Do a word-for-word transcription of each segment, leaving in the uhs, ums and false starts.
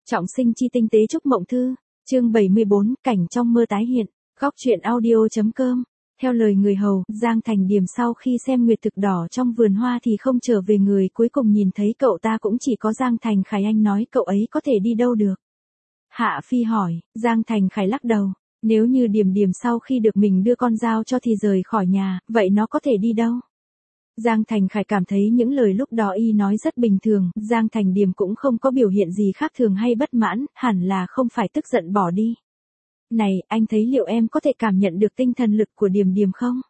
Trọng sinh chi tinh tế chúc mộng thư, chương bảy mươi bốn, cảnh trong mơ tái hiện, góc truyện audio.com. Theo lời người hầu, Giang Thành Điềm sau khi xem nguyệt thực đỏ trong vườn hoa thì không trở về, người cuối cùng nhìn thấy cậu ta cũng chỉ có Giang Thành Khải. Anh nói cậu ấy có thể đi đâu được? Hạ Phi hỏi. Giang Thành Khải lắc đầu. Nếu như Điềm Điềm sau khi được mình đưa con dao cho thì rời khỏi nhà, vậy nó có thể đi đâu? Giang Thành Khải cảm thấy những lời lúc đó y nói rất bình thường, Giang Thành Điềm cũng không có biểu hiện gì khác thường hay bất mãn, hẳn là không phải tức giận bỏ đi. Này, anh thấy liệu em có thể cảm nhận được tinh thần lực của Điềm Điềm không?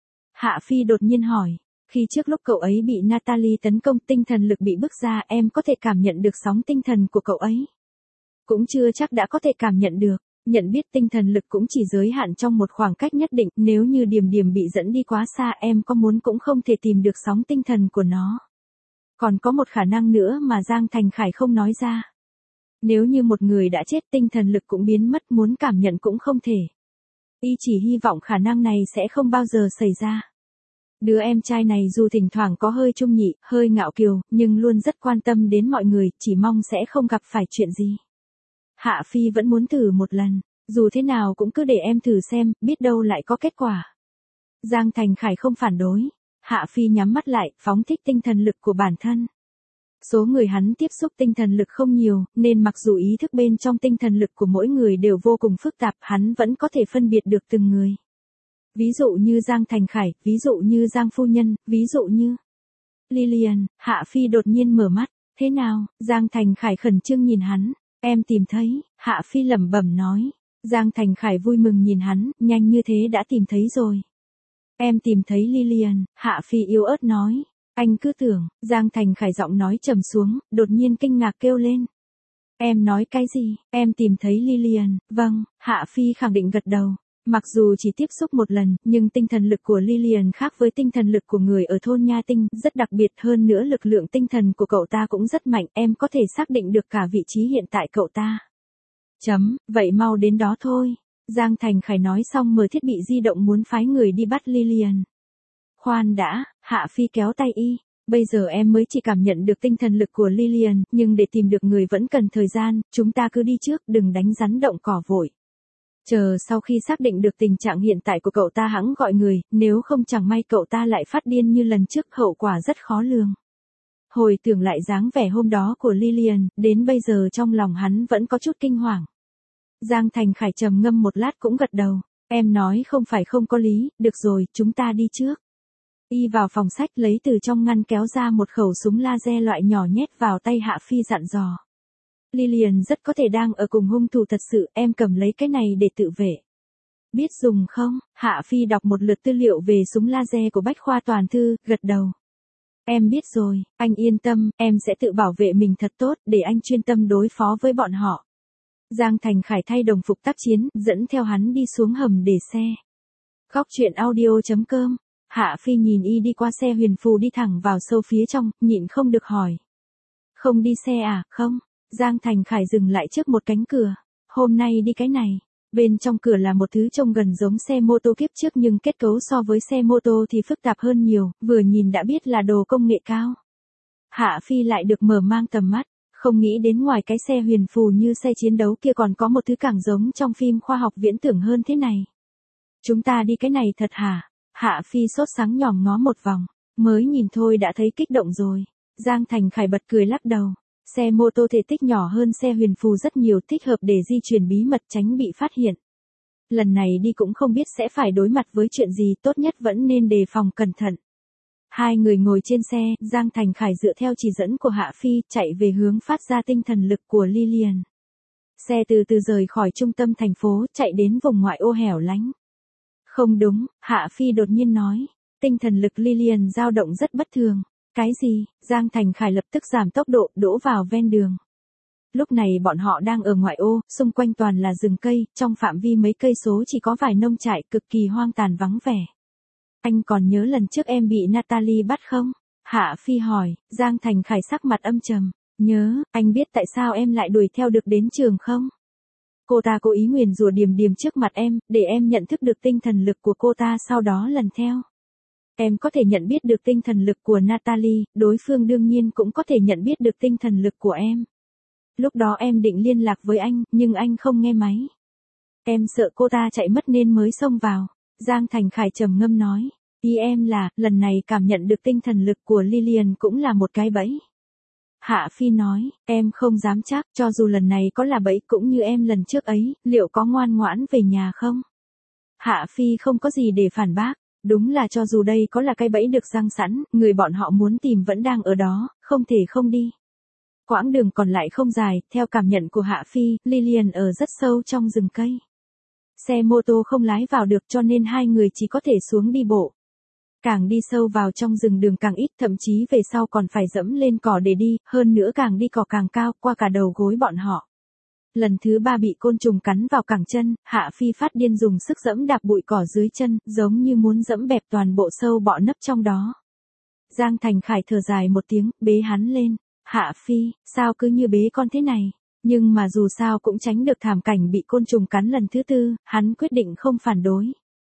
Hạ Phi đột nhiên hỏi. Khi trước lúc cậu ấy bị Natalie tấn công, tinh thần lực bị bức ra, em có thể cảm nhận được sóng tinh thần của cậu ấy? Cũng chưa chắc đã có thể cảm nhận được. Nhận biết tinh thần lực cũng chỉ giới hạn trong một khoảng cách nhất định, nếu như Điềm Điềm bị dẫn đi quá xa, em có muốn cũng không thể tìm được sóng tinh thần của nó. Còn có một khả năng nữa mà Giang Thành Khải không nói ra. Nếu như một người đã chết, tinh thần lực cũng biến mất, muốn cảm nhận cũng không thể. Y chỉ hy vọng khả năng này sẽ không bao giờ xảy ra. Đứa em trai này dù thỉnh thoảng có hơi trung nhị, hơi ngạo kiều, nhưng luôn rất quan tâm đến mọi người, chỉ mong sẽ không gặp phải chuyện gì. Hạ Phi vẫn muốn thử một lần, dù thế nào cũng cứ để em thử xem, biết đâu lại có kết quả. Giang Thành Khải không phản đối. Hạ Phi nhắm mắt lại, phóng thích tinh thần lực của bản thân. Số người hắn tiếp xúc tinh thần lực không nhiều, nên mặc dù ý thức bên trong tinh thần lực của mỗi người đều vô cùng phức tạp, hắn vẫn có thể phân biệt được từng người. Ví dụ như Giang Thành Khải, ví dụ như Giang Phu Nhân, ví dụ như Lillian. Hạ Phi đột nhiên mở mắt. Thế nào? Giang Thành Khải khẩn trương nhìn hắn. Em tìm thấy, Hạ Phi lẩm bẩm nói. Giang Thành Khải vui mừng nhìn hắn, nhanh như thế đã tìm thấy rồi. Em tìm thấy Lillian, Hạ Phi yếu ớt nói. Anh cứ tưởng, Giang Thành Khải giọng nói trầm xuống, đột nhiên kinh ngạc kêu lên. Em nói cái gì? Em tìm thấy Lillian, vâng, Hạ Phi khẳng định gật đầu. Mặc dù chỉ tiếp xúc một lần, nhưng tinh thần lực của Lillian khác với tinh thần lực của người ở thôn Nha Tinh, rất đặc biệt, hơn nữa lực lượng tinh thần của cậu ta cũng rất mạnh, em có thể xác định được cả vị trí hiện tại cậu ta. Chấm, vậy mau đến đó thôi. Giang Thành Khải nói xong mở thiết bị di động muốn phái người đi bắt Lillian. Khoan đã, Hạ Phi kéo tay y. Bây giờ em mới chỉ cảm nhận được tinh thần lực của Lillian, nhưng để tìm được người vẫn cần thời gian, chúng ta cứ đi trước, đừng đánh rắn động cỏ vội. Chờ sau khi xác định được tình trạng hiện tại của cậu ta hẵng gọi người, nếu không chẳng may cậu ta lại phát điên như lần trước, hậu quả rất khó lường. Hồi tưởng lại dáng vẻ hôm đó của Lillian, đến bây giờ trong lòng hắn vẫn có chút kinh hoàng. Giang Thành Khải trầm ngâm một lát cũng gật đầu. Em nói không phải không có lý, được rồi, chúng ta đi trước. Y vào phòng sách lấy từ trong ngăn kéo ra một khẩu súng laser loại nhỏ nhét vào tay Hạ Phi dặn dò. Lillian rất có thể đang ở cùng hung thủ thật sự, em cầm lấy cái này để tự vệ. Biết dùng không? Hạ Phi đọc một lượt tư liệu về súng laser của Bách Khoa Toàn Thư, gật đầu. Em biết rồi, anh yên tâm, em sẽ tự bảo vệ mình thật tốt, để anh chuyên tâm đối phó với bọn họ. Giang Thành Khải thay đồng phục tác chiến, dẫn theo hắn đi xuống hầm để xe. Góc truyện audio.com. Hạ Phi nhìn y đi qua xe huyền phù đi thẳng vào sâu phía trong, nhịn không được hỏi. Không đi xe à? Không. Giang Thành Khải dừng lại trước một cánh cửa. Hôm nay đi cái này. Bên trong cửa là một thứ trông gần giống xe mô tô kiếp trước, nhưng kết cấu so với xe mô tô thì phức tạp hơn nhiều, vừa nhìn đã biết là đồ công nghệ cao. Hạ Phi lại được mở mang tầm mắt, không nghĩ đến ngoài cái xe huyền phù như xe chiến đấu kia còn có một thứ càng giống trong phim khoa học viễn tưởng hơn thế này. Chúng ta đi cái này thật hả? Hạ Phi sốt sắng nhòm ngó một vòng, mới nhìn thôi đã thấy kích động rồi. Giang Thành Khải bật cười lắc đầu. Xe mô tô thể tích nhỏ hơn xe huyền phù rất nhiều, thích hợp để di chuyển bí mật tránh bị phát hiện. Lần này đi cũng không biết sẽ phải đối mặt với chuyện gì, tốt nhất vẫn nên đề phòng cẩn thận. Hai người ngồi trên xe, Giang Thành Khải dựa theo chỉ dẫn của Hạ Phi, chạy về hướng phát ra tinh thần lực của Lillian. Xe từ từ rời khỏi trung tâm thành phố, chạy đến vùng ngoại ô hẻo lánh. Không đúng, Hạ Phi đột nhiên nói. Tinh thần lực Lillian dao động rất bất thường. Cái gì? Giang Thành Khải lập tức giảm tốc độ, đỗ vào ven đường. Lúc này bọn họ đang ở ngoại ô, xung quanh toàn là rừng cây, trong phạm vi mấy cây số chỉ có vài nông trại, cực kỳ hoang tàn vắng vẻ. Anh còn nhớ lần trước em bị Natalie bắt không? Hạ Phi hỏi. Giang Thành Khải sắc mặt âm trầm. Nhớ, anh biết tại sao em lại đuổi theo được đến trường không? Cô ta cố ý nguyền rủa Điềm Điềm trước mặt em, để em nhận thức được tinh thần lực của cô ta, sau đó lần theo. Em có thể nhận biết được tinh thần lực của Natalie, đối phương đương nhiên cũng có thể nhận biết được tinh thần lực của em. Lúc đó em định liên lạc với anh, nhưng anh không nghe máy. Em sợ cô ta chạy mất nên mới xông vào. Giang Thành Khải trầm ngâm nói. Ý em là, lần này cảm nhận được tinh thần lực của Lilian cũng là một cái bẫy. Hạ Phi nói, em không dám chắc, cho dù lần này có là bẫy cũng như em lần trước ấy, liệu có ngoan ngoãn về nhà không? Hạ Phi không có gì để phản bác, đúng là cho dù đây có là cái bẫy được giăng sẵn, người bọn họ muốn tìm vẫn đang ở đó, không thể không đi. Quãng đường còn lại không dài, theo cảm nhận của Hạ Phi, Lilian ở rất sâu trong rừng cây. Xe mô tô không lái vào được cho nên hai người chỉ có thể xuống đi bộ. Càng đi sâu vào trong rừng đường càng ít, thậm chí về sau còn phải dẫm lên cỏ để đi, hơn nữa càng đi cỏ càng cao, qua cả đầu gối bọn họ. Lần thứ ba bị côn trùng cắn vào cẳng chân, Hạ Phi phát điên dùng sức dẫm đạp bụi cỏ dưới chân, giống như muốn dẫm bẹp toàn bộ sâu bọ nấp trong đó. Giang Thành Khải thở dài một tiếng, bế hắn lên. Hạ Phi, sao cứ như bế con thế này? Nhưng mà dù sao cũng tránh được thảm cảnh bị côn trùng cắn lần thứ tư, hắn quyết định không phản đối.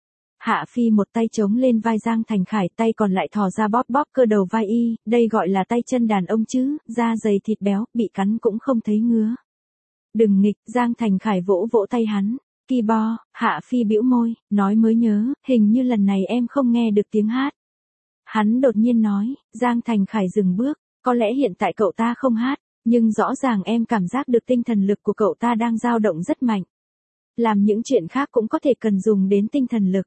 Hạ Phi một tay chống lên vai Giang Thành Khải, tay còn lại thò ra bóp bóp cơ đầu vai y, đây gọi là tay chân đàn ông chứ, da dày thịt béo, bị cắn cũng không thấy ngứa. Đừng nghịch, Giang Thành Khải vỗ vỗ tay hắn. Ki bo, Hạ Phi bĩu môi, nói mới nhớ, hình như lần này em không nghe được tiếng hát. Hắn đột nhiên nói, Giang Thành Khải dừng bước, có lẽ hiện tại cậu ta không hát, nhưng rõ ràng em cảm giác được tinh thần lực của cậu ta đang dao động rất mạnh. Làm những chuyện khác cũng có thể cần dùng đến tinh thần lực.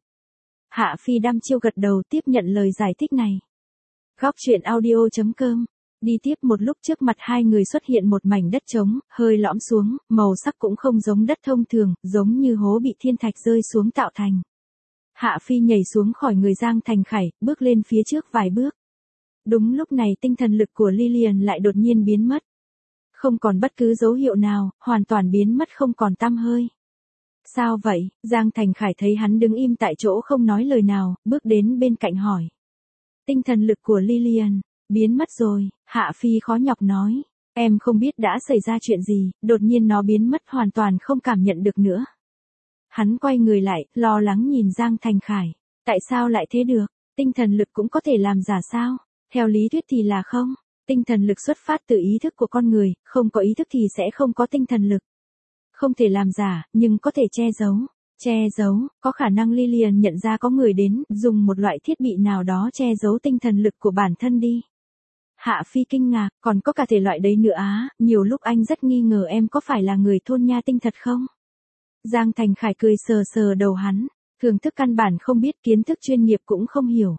Hạ Phi đăm chiêu gật đầu tiếp nhận lời giải thích này. Góc truyện audio chấm com. Đi tiếp một lúc trước mặt hai người xuất hiện một mảnh đất trống, hơi lõm xuống, màu sắc cũng không giống đất thông thường, giống như hố bị thiên thạch rơi xuống tạo thành. Hạ Phi nhảy xuống khỏi người Giang Thành Khải, bước lên phía trước vài bước. Đúng lúc này tinh thần lực của Lilian lại đột nhiên biến mất. Không còn bất cứ dấu hiệu nào, hoàn toàn biến mất không còn tăm hơi. Sao vậy? Giang Thành Khải thấy hắn đứng im tại chỗ không nói lời nào, bước đến bên cạnh hỏi. Tinh thần lực của Lilian, biến mất rồi, Hạ Phi khó nhọc nói. Em không biết đã xảy ra chuyện gì, đột nhiên nó biến mất hoàn toàn không cảm nhận được nữa. Hắn quay người lại, lo lắng nhìn Giang Thành Khải. Tại sao lại thế được? Tinh thần lực cũng có thể làm giả sao? Theo lý thuyết thì là không. Tinh thần lực xuất phát từ ý thức của con người, không có ý thức thì sẽ không có tinh thần lực. Không thể làm giả, nhưng có thể che giấu. Che giấu, có khả năng Lilian nhận ra có người đến, dùng một loại thiết bị nào đó che giấu tinh thần lực của bản thân đi. Hạ Phi kinh ngạc, còn có cả thể loại đấy nữa á, nhiều lúc anh rất nghi ngờ em có phải là người thôn nha tinh thật không? Giang Thành Khải cười sờ sờ đầu hắn, thưởng thức căn bản không biết, kiến thức chuyên nghiệp cũng không hiểu.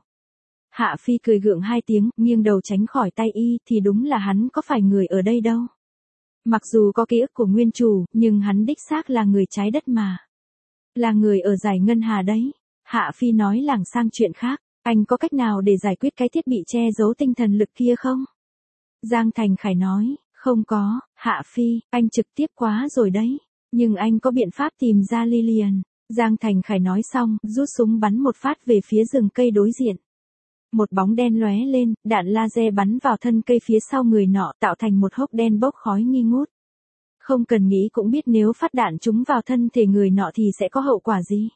Hạ Phi cười gượng hai tiếng, nghiêng đầu tránh khỏi tay y, thì đúng là hắn có phải người ở đây đâu. Mặc dù có ký ức của nguyên chủ, nhưng hắn đích xác là người trái đất mà. Là người ở giải ngân hà đấy. Hạ Phi nói lảng sang chuyện khác, anh có cách nào để giải quyết cái thiết bị che giấu tinh thần lực kia không? Giang Thành Khải nói, không có, Hạ Phi, anh trực tiếp quá rồi đấy. Nhưng anh có biện pháp tìm ra Lilian. Giang Thành Khải nói xong, rút súng bắn một phát về phía rừng cây đối diện. Một bóng đen lóe lên, đạn laser bắn vào thân cây phía sau người nọ, tạo thành một hốc đen bốc khói nghi ngút. Không cần nghĩ cũng biết nếu phát đạn trúng vào thân thể người nọ thì sẽ có hậu quả gì.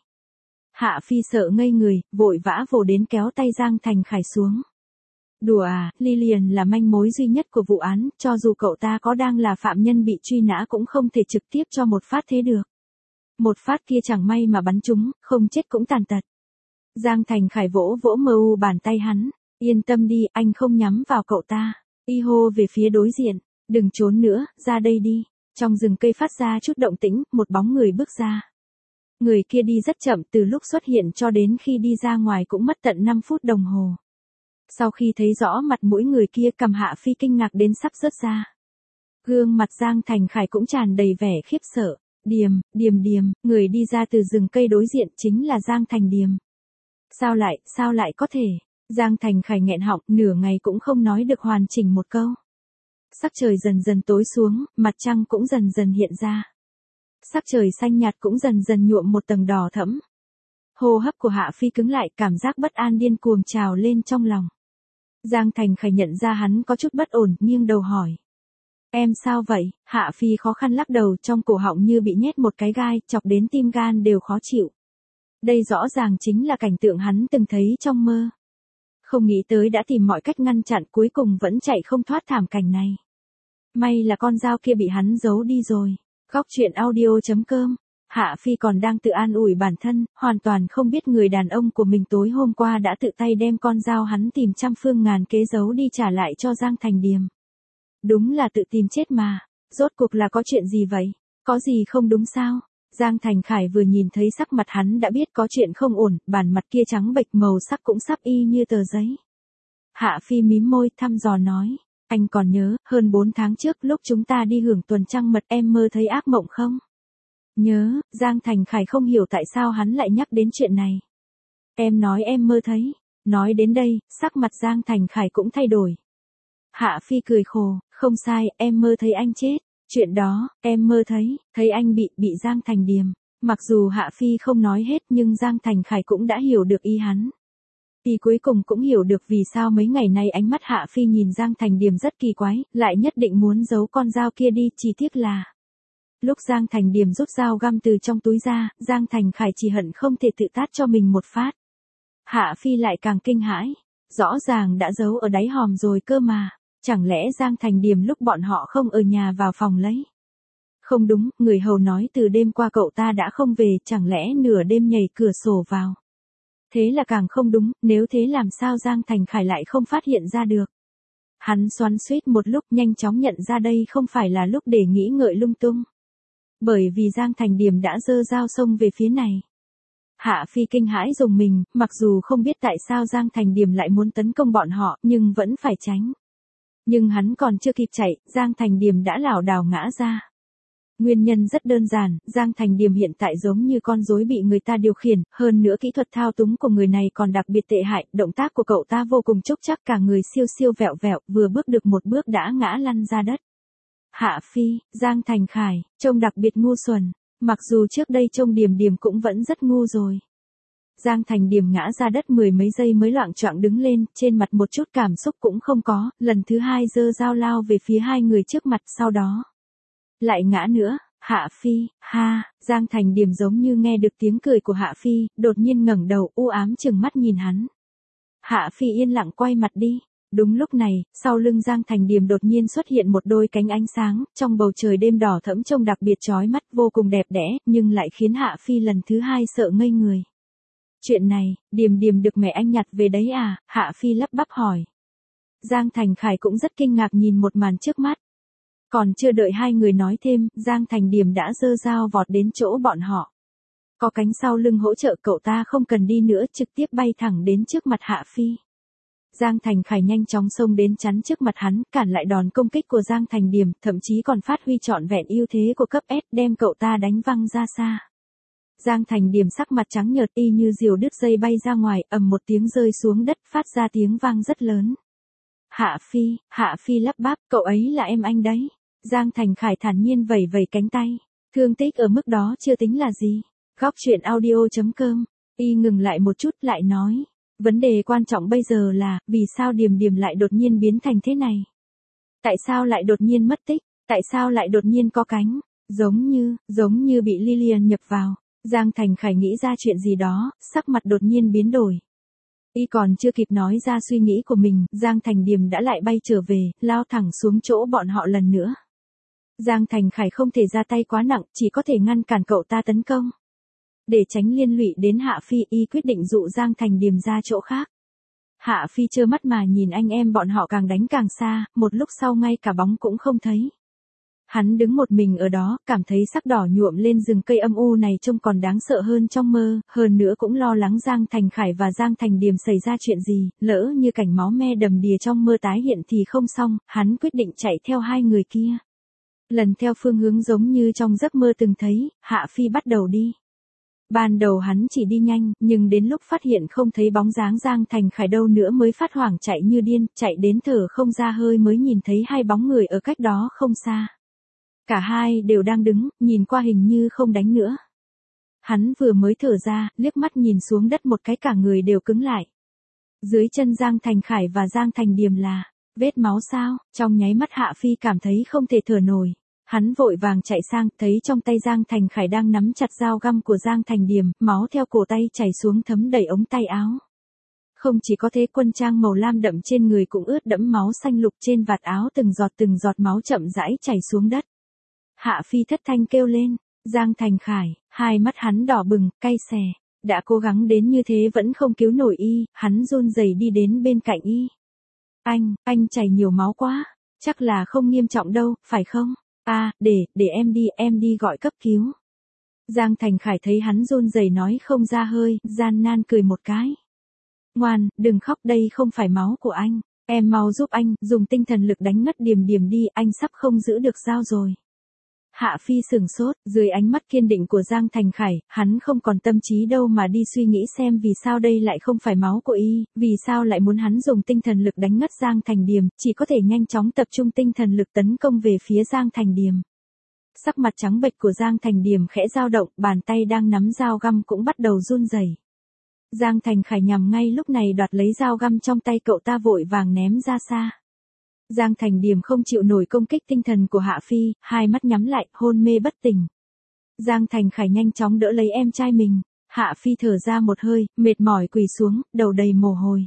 Hạ Phi sợ ngây người, vội vã vồ đến kéo tay Giang Thành Khải xuống. Đùa à, Lilian là manh mối duy nhất của vụ án, cho dù cậu ta có đang là phạm nhân bị truy nã cũng không thể trực tiếp cho một phát thế được. Một phát kia chẳng may mà bắn trúng, không chết cũng tàn tật. Giang Thành Khải vỗ vỗ mờ u bàn tay hắn, yên tâm đi, anh không nhắm vào cậu ta. Y hô về phía đối diện, đừng trốn nữa, ra đây đi. Trong rừng cây phát ra chút động tĩnh, một bóng người bước ra. Người kia đi rất chậm, từ lúc xuất hiện cho đến khi đi ra ngoài cũng mất tận năm phút đồng hồ. Sau khi thấy rõ mặt mũi người kia, cầm Hạ Phi kinh ngạc đến sắp rớt ra. Gương mặt Giang Thành Khải cũng tràn đầy vẻ khiếp sợ. Điềm, Điềm Điềm, người đi ra từ rừng cây đối diện chính là Giang Thành Điềm. Sao lại, sao lại có thể? Giang Thành Khải nghẹn họng, nửa ngày cũng không nói được hoàn chỉnh một câu. Sắc trời dần dần tối xuống, mặt trăng cũng dần dần hiện ra. Sắc trời xanh nhạt cũng dần dần nhuộm một tầng đỏ thẫm. Hô hấp của Hạ Phi cứng lại, cảm giác bất an điên cuồng trào lên trong lòng. Giang Thành Khải nhận ra hắn có chút bất ổn, nghiêng đầu hỏi. Em sao vậy? Hạ Phi khó khăn lắc đầu, trong cổ họng như bị nhét một cái gai, chọc đến tim gan đều khó chịu. Đây rõ ràng chính là cảnh tượng hắn từng thấy trong mơ. Không nghĩ tới đã tìm mọi cách ngăn chặn, cuối cùng vẫn chạy không thoát thảm cảnh này. May là con dao kia bị hắn giấu đi rồi. Góc truyện audio.com. Hạ Phi còn đang tự an ủi bản thân, hoàn toàn không biết người đàn ông của mình tối hôm qua đã tự tay đem con dao hắn tìm trăm phương ngàn kế giấu đi trả lại cho Giang Thành Điềm. Đúng là tự tìm chết mà. Rốt cuộc là có chuyện gì vậy? Có gì không đúng sao? Giang Thành Khải vừa nhìn thấy sắc mặt hắn đã biết có chuyện không ổn, bản mặt kia trắng bệch màu sắc cũng sắp y như tờ giấy. Hạ Phi mím môi thăm dò nói, anh còn nhớ, hơn bốn tháng trước lúc chúng ta đi hưởng tuần trăng mật em mơ thấy ác mộng không? Nhớ, Giang Thành Khải không hiểu tại sao hắn lại nhắc đến chuyện này. Em nói em mơ thấy. Nói đến đây, sắc mặt Giang Thành Khải cũng thay đổi. Hạ Phi cười khổ, không sai, em mơ thấy anh chết. Chuyện đó, em mơ thấy, thấy anh bị, bị Giang Thành Điềm. Mặc dù Hạ Phi không nói hết nhưng Giang Thành Khải cũng đã hiểu được ý hắn. Thì cuối cùng cũng hiểu được vì sao mấy ngày nay ánh mắt Hạ Phi nhìn Giang Thành Điềm rất kỳ quái, lại nhất định muốn giấu con dao kia đi, chỉ tiếc là... Lúc Giang Thành Điềm rút dao găm từ trong túi ra, Giang Thành Khải chỉ hận không thể tự tát cho mình một phát. Hạ Phi lại càng kinh hãi, rõ ràng đã giấu ở đáy hòm rồi cơ mà, chẳng lẽ Giang Thành Điềm lúc bọn họ không ở nhà vào phòng lấy. Không đúng, người hầu nói từ đêm qua cậu ta đã không về, chẳng lẽ nửa đêm nhảy cửa sổ vào. Thế là càng không đúng, nếu thế làm sao Giang Thành Khải lại không phát hiện ra được. Hắn xoắn xuýt một lúc nhanh chóng nhận ra đây không phải là lúc để nghĩ ngợi lung tung. Bởi vì Giang Thành Điềm đã giơ dao xông về phía này. Hạ Phi kinh hãi rùng mình, mặc dù không biết tại sao Giang Thành Điềm lại muốn tấn công bọn họ, nhưng vẫn phải tránh. Nhưng hắn còn chưa kịp chạy, Giang Thành Điềm đã lảo đảo ngã ra. Nguyên nhân rất đơn giản, Giang Thành Điềm hiện tại giống như con rối bị người ta điều khiển, hơn nữa kỹ thuật thao túng của người này còn đặc biệt tệ hại, động tác của cậu ta vô cùng chốc chắc, cả người siêu siêu vẹo vẹo, vừa bước được một bước đã ngã lăn ra đất. Hạ Phi, Giang Thành Khải, trông đặc biệt ngu xuẩn, mặc dù trước đây trông Điềm Điềm cũng vẫn rất ngu rồi. Giang Thành Điềm ngã ra đất mười mấy giây mới loạng choạng đứng lên, trên mặt một chút cảm xúc cũng không có, lần thứ hai giơ dao lao về phía hai người trước mặt, sau đó lại ngã nữa. Hạ Phi, ha, Giang Thành Điềm giống như nghe được tiếng cười của Hạ Phi, đột nhiên ngẩng đầu u ám chừng mắt nhìn hắn. Hạ Phi yên lặng quay mặt đi. Đúng lúc này, sau lưng Giang Thành Điềm đột nhiên xuất hiện một đôi cánh ánh sáng, trong bầu trời đêm đỏ thẫm trông đặc biệt chói mắt, vô cùng đẹp đẽ, nhưng lại khiến Hạ Phi lần thứ hai sợ ngây người. Chuyện này, Điềm Điềm được mẹ anh nhặt về đấy à? Hạ Phi lắp bắp hỏi. Giang Thành Khải cũng rất kinh ngạc nhìn một màn trước mắt. Còn chưa đợi hai người nói thêm, Giang Thành Điềm đã giơ dao vọt đến chỗ bọn họ. Có cánh sau lưng hỗ trợ cậu ta không cần đi nữa, trực tiếp bay thẳng đến trước mặt Hạ Phi. Giang Thành Khải nhanh chóng xông đến chắn trước mặt hắn, cản lại đòn công kích của Giang Thành Điềm, thậm chí còn phát huy trọn vẹn ưu thế của cấp S, đem cậu ta đánh văng ra xa. Giang Thành Điềm sắc mặt trắng nhợt y như diều đứt dây bay ra ngoài, ầm một tiếng rơi xuống đất, phát ra tiếng vang rất lớn. Hạ Phi, Hạ Phi lắp bắp, cậu ấy là em anh đấy. Giang Thành Khải thản nhiên vẩy vẩy cánh tay. Thương tích ở mức đó chưa tính là gì. Góc truyện audio.com. Y ngừng lại một chút lại nói. Vấn đề quan trọng bây giờ là, vì sao Điềm Điềm lại đột nhiên biến thành thế này? Tại sao lại đột nhiên mất tích? Tại sao lại đột nhiên có cánh? Giống như, giống như bị Lilian nhập vào. Giang Thành Khải nghĩ ra chuyện gì đó, sắc mặt đột nhiên biến đổi. Y còn chưa kịp nói ra suy nghĩ của mình, Giang Thành Điềm đã lại bay trở về, lao thẳng xuống chỗ bọn họ lần nữa. Giang Thành Khải không thể ra tay quá nặng, chỉ có thể ngăn cản cậu ta tấn công. Để tránh liên lụy đến Hạ Phi, y quyết định dụ Giang Thành Điềm ra chỗ khác. Hạ Phi trơ mắt mà nhìn anh em bọn họ càng đánh càng xa, một lúc sau ngay cả bóng cũng không thấy. Hắn đứng một mình ở đó, cảm thấy sắc đỏ nhuộm lên rừng cây âm u này trông còn đáng sợ hơn trong mơ, hơn nữa cũng lo lắng Giang Thành Khải và Giang Thành Điềm xảy ra chuyện gì, lỡ như cảnh máu me đầm đìa trong mơ tái hiện thì không xong, hắn quyết định chạy theo hai người kia. Lần theo phương hướng giống như trong giấc mơ từng thấy, Hạ Phi bắt đầu đi. Ban đầu hắn chỉ đi nhanh, nhưng đến lúc phát hiện không thấy bóng dáng Giang Thành Khải đâu nữa mới phát hoảng chạy như điên, chạy đến thở không ra hơi mới nhìn thấy hai bóng người ở cách đó không xa. Cả hai đều đang đứng, nhìn qua hình như không đánh nữa. Hắn vừa mới thở ra, liếc mắt nhìn xuống đất một cái cả người đều cứng lại. Dưới chân Giang Thành Khải và Giang Thành Điềm là vết máu sao? Trong nháy mắt Hạ Phi cảm thấy không thể thở nổi. Hắn vội vàng chạy sang, thấy trong tay Giang Thành Khải đang nắm chặt dao găm của Giang Thành Điềm, máu theo cổ tay chảy xuống thấm đầy ống tay áo. Không chỉ có thế, quân trang màu lam đậm trên người cũng ướt đẫm máu xanh lục, trên vạt áo từng giọt từng giọt máu chậm rãi chảy xuống đất. Hạ Phi thất thanh kêu lên, Giang Thành Khải, hai mắt hắn đỏ bừng, cay xè, đã cố gắng đến như thế vẫn không cứu nổi y, hắn run rẩy đi đến bên cạnh y. Anh, anh chảy nhiều máu quá, chắc là không nghiêm trọng đâu, phải không? À, để, để em đi, em đi gọi cấp cứu. Giang Thành Khải thấy hắn run rẩy nói không ra hơi, gian nan cười một cái. Ngoan, đừng khóc, đây không phải máu của anh, em mau giúp anh, dùng tinh thần lực đánh ngất Điềm Điềm đi, anh sắp không giữ được dao rồi. Hạ Phi sửng sốt, dưới ánh mắt kiên định của Giang Thành Khải, hắn không còn tâm trí đâu mà đi suy nghĩ xem vì sao đây lại không phải máu của y, vì sao lại muốn hắn dùng tinh thần lực đánh ngất Giang Thành Điềm, chỉ có thể nhanh chóng tập trung tinh thần lực tấn công về phía Giang Thành Điềm. Sắc mặt trắng bệch của Giang Thành Điềm khẽ dao động, bàn tay đang nắm dao găm cũng bắt đầu run rẩy. Giang Thành Khải nhằm ngay lúc này đoạt lấy dao găm trong tay cậu ta, vội vàng ném ra xa. Giang Thành Điềm không chịu nổi công kích tinh thần của Hạ Phi, hai mắt nhắm lại, hôn mê bất tỉnh. Giang Thành Khải nhanh chóng đỡ lấy em trai mình. Hạ Phi thở ra một hơi, mệt mỏi quỳ xuống, đầu đầy mồ hôi.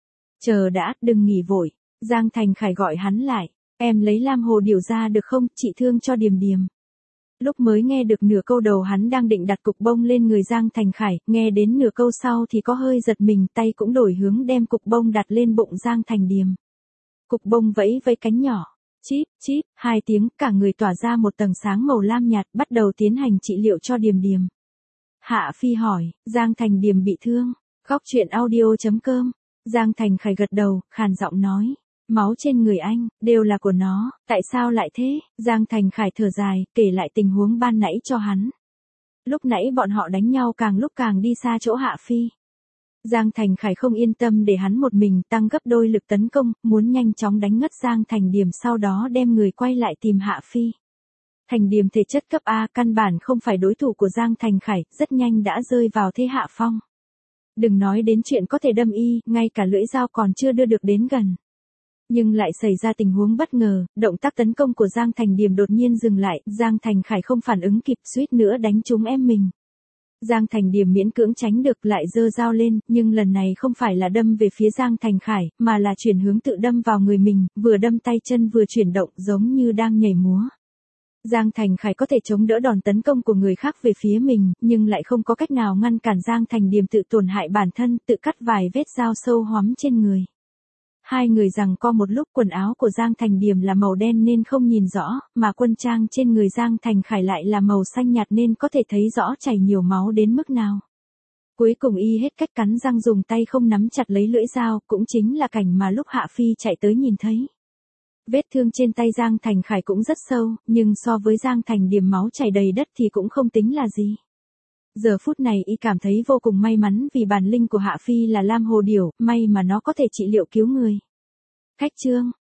Chờ đã, đừng nghỉ vội. Giang Thành Khải gọi hắn lại. Em lấy lam hồ điểu ra được không, trị thương cho Điềm Điềm. Lúc mới nghe được nửa câu đầu hắn đang định đặt cục bông lên người Giang Thành Khải, nghe đến nửa câu sau thì có hơi giật mình, tay cũng đổi hướng đem cục bông đặt lên bụng Giang Thành Điềm. Cục bông vẫy vẫy cánh nhỏ, chíp, chíp, hai tiếng, cả người tỏa ra một tầng sáng màu lam nhạt, bắt đầu tiến hành trị liệu cho Điềm Điềm. Hạ Phi hỏi, Giang Thành Điềm bị thương, góc truyện audio chấm com, Giang Thành Khải gật đầu, khàn giọng nói, máu trên người anh, đều là của nó, tại sao lại thế? Giang Thành Khải thở dài, kể lại tình huống ban nãy cho hắn. Lúc nãy bọn họ đánh nhau càng lúc càng đi xa chỗ Hạ Phi. Giang Thành Khải không yên tâm để hắn một mình, tăng gấp đôi lực tấn công, muốn nhanh chóng đánh ngất Giang Thành Điềm, sau đó đem người quay lại tìm Hạ Phi. Thành Điềm thể chất cấp A, căn bản không phải đối thủ của Giang Thành Khải, rất nhanh đã rơi vào thế hạ phong. Đừng nói đến chuyện có thể đâm y, ngay cả lưỡi dao còn chưa đưa được đến gần. Nhưng lại xảy ra tình huống bất ngờ, động tác tấn công của Giang Thành Điềm đột nhiên dừng lại, Giang Thành Khải không phản ứng kịp, suýt nữa đánh trúng em mình. Giang Thành Điềm miễn cưỡng tránh được, lại giơ dao lên, nhưng lần này không phải là đâm về phía Giang Thành Khải, mà là chuyển hướng tự đâm vào người mình, vừa đâm tay chân vừa chuyển động giống như đang nhảy múa. Giang Thành Khải có thể chống đỡ đòn tấn công của người khác về phía mình, nhưng lại không có cách nào ngăn cản Giang Thành Điềm tự tổn hại bản thân, tự cắt vài vết dao sâu hoắm trên người. Hai người giằng co một lúc, quần áo của Giang Thành Điềm là màu đen nên không nhìn rõ, mà quân trang trên người Giang Thành Khải lại là màu xanh nhạt nên có thể thấy rõ chảy nhiều máu đến mức nào. Cuối cùng y hết cách cắn răng dùng tay không nắm chặt lấy lưỡi dao, cũng chính là cảnh mà lúc Hạ Phi chạy tới nhìn thấy. Vết thương trên tay Giang Thành Khải cũng rất sâu, nhưng so với Giang Thành Điềm máu chảy đầy đất thì cũng không tính là gì. Giờ phút này y cảm thấy vô cùng may mắn vì bản linh của Hạ Phi là lam hồ điểu, may mà nó có thể trị liệu cứu người. Khách chương.